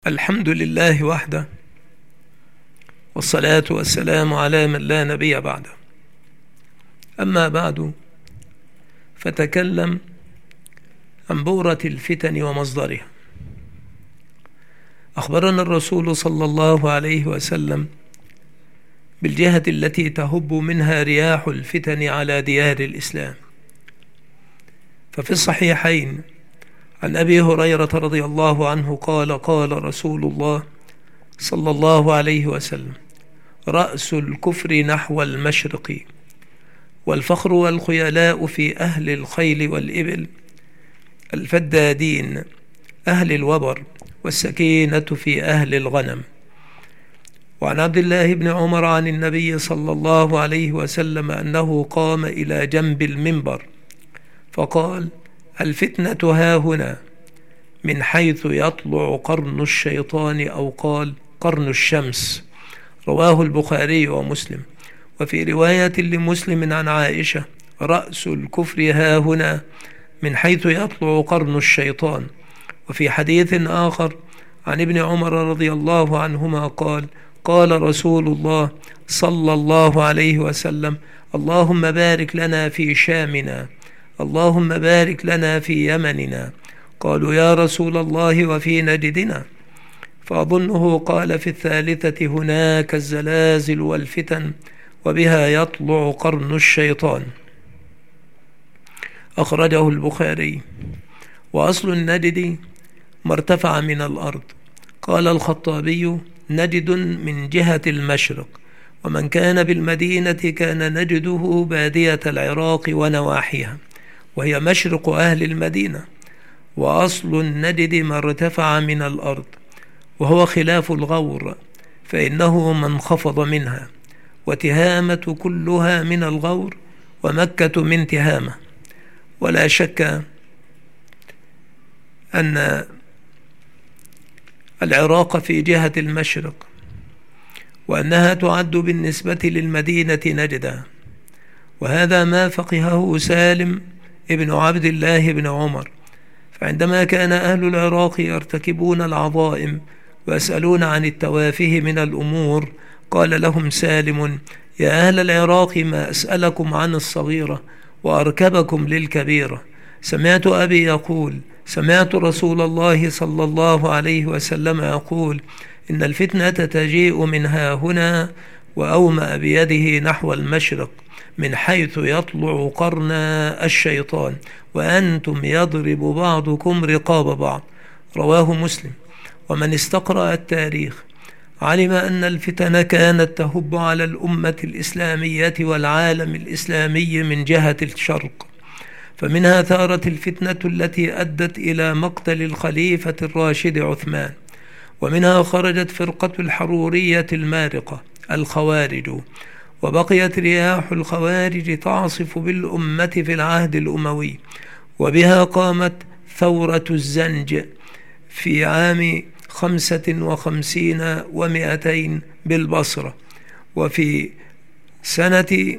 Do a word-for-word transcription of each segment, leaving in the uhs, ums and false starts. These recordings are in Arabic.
الحمد لله وحده، والصلاة والسلام على من لا نبي بعده. أما بعد، فتكلم عن بورة الفتن ومصدرها. أخبرنا الرسول صلى الله عليه وسلم بالجهة التي تهب منها رياح الفتن على ديار الإسلام. ففي الصحيحين عن أبي هريرة رضي الله عنه قال: قال رسول الله صلى الله عليه وسلم: رأس الكفر نحو المشرق، والفخر والخيلاء في أهل الخيل والإبل، الفدادين أهل الوبر، والسكينة في أهل الغنم. وعن عبد الله بن عمر عن النبي صلى الله عليه وسلم أنه قام إلى جنب المنبر فقال: الفتنة هاهنا، من حيث يطلع قرن الشيطان، أو قال قرن الشمس. رواه البخاري ومسلم. وفي رواية لمسلم عن عائشة: رأس الكفر هاهنا، من حيث يطلع قرن الشيطان. وفي حديث آخر عن ابن عمر رضي الله عنهما قال: قال رسول الله صلى الله عليه وسلم: اللهم بارك لنا في شامنا، اللهم بارك لنا في يمننا. قالوا: يا رسول الله وفي نجدنا؟ فأظنه قال في الثالثة: هناك الزلازل والفتن، وبها يطلع قرن الشيطان. أخرجه البخاري. وأصل النجد ما ارتفع من الأرض. قال الخطابي: نجد من جهة المشرق، ومن كان بالمدينة كان نجده بادية العراق ونواحيها، وهي مشرق أهل المدينة. وأصل النجد ما ارتفع من الأرض، وهو خلاف الغور، فإنه ما انخفض منها، وتهامة كلها من الغور، ومكة من تهامة. ولا شك أن العراق في جهة المشرق، وأنها تعد بالنسبة للمدينة نجدا. وهذا ما فقهه سالم ابن عبد الله بن عمر. فعندما كان أهل العراق يرتكبون العظائم ويسألون عن التوافه من الأمور، قال لهم سالم: يا أهل العراق، ما أسألكم عن الصغيرة وأركبكم للكبيرة. سمعت أبي يقول: سمعت رسول الله صلى الله عليه وسلم يقول: إن الفتنة تجيء من ها هنا، وأومأ بيده نحو المشرق، من حيث يطلع قرن الشيطان، وأنتم يضرب بعضكم رقاب بعض. رواه مسلم. ومن استقرأ التاريخ علم أن الفتن كانت تهب على الأمة الإسلامية والعالم الإسلامي من جهة الشرق. فمنها ثارت الفتنة التي أدت إلى مقتل الخليفة الراشد عثمان، ومنها خرجت فرقة الحرورية المارقة الخوارج، وبقيت رياح الخوارج تعصف بالأمة في العهد الأموي، وبها قامت ثورة الزنج في عام خمسة وخمسين ومائتين بالبصرة. وفي سنة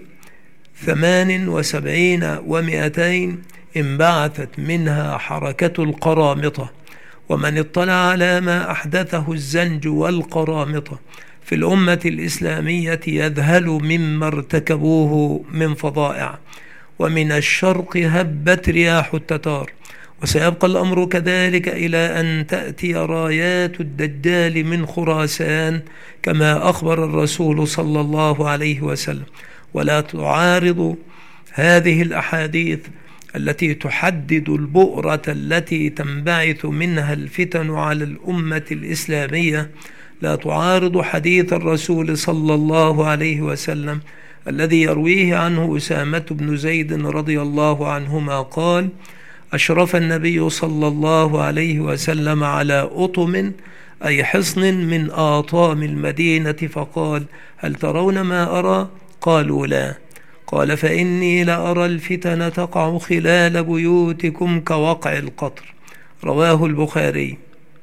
ثمان وسبعين ومائتين انبعثت منها حركة القرامطة. ومن اطلع على ما أحدثه الزنج والقرامطة في الأمة الإسلامية يذهل مما ارتكبوه من فظائع. ومن الشرق هبت رياح التتار، وسيبقى الأمر كذلك إلى أن تأتي رايات الدجال من خراسان، كما أخبر الرسول صلى الله عليه وسلم. ولا تعارض هذه الأحاديث التي تحدد البؤرة التي تنبعث منها الفتن على الأمة الإسلامية، لا تعارض حديث الرسول صلى الله عليه وسلم الذي يرويه عنه أسامة بن زيد رضي الله عنهما قال: أشرف النبي صلى الله عليه وسلم على أطم، أي حصن من آطام المدينة، فقال: هل ترون ما أرى؟ قالوا: لا. قال: فإني لأرى الفتن تقع خلال بيوتكم كوقع القطر. رواه البخاري.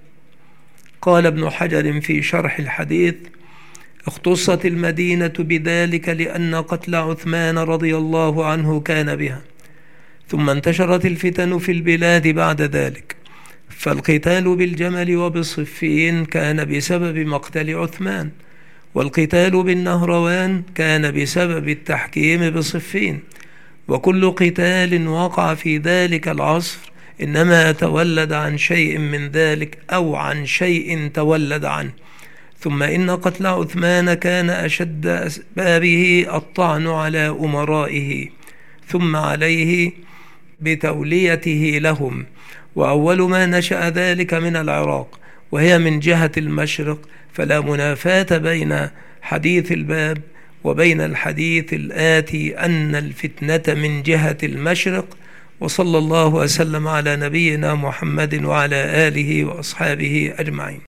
قال ابن حجر في شرح الحديث: اختصت المدينة بذلك لأن قتل عثمان رضي الله عنه كان بها، ثم انتشرت الفتن في البلاد بعد ذلك، فالقتال بالجمل وبصفين كان بسبب مقتل عثمان، والقتال بالنهروان كان بسبب التحكيم بصفين، وكل قتال وقع في ذلك العصر إنما تولد عن شيء من ذلك أو عن شيء تولد عنه. ثم إن قتل عثمان كان أشد أسبابه الطعن على أمرائه، ثم عليه بتوليته لهم، وأول ما نشأ ذلك من العراق وهي من جهة المشرق، فلا منافاة بين حديث الباب وبين الحديث الآتي أن الفتنة من جهة المشرق. وصلى الله وسلم على نبينا محمد وعلى آله وأصحابه أجمعين.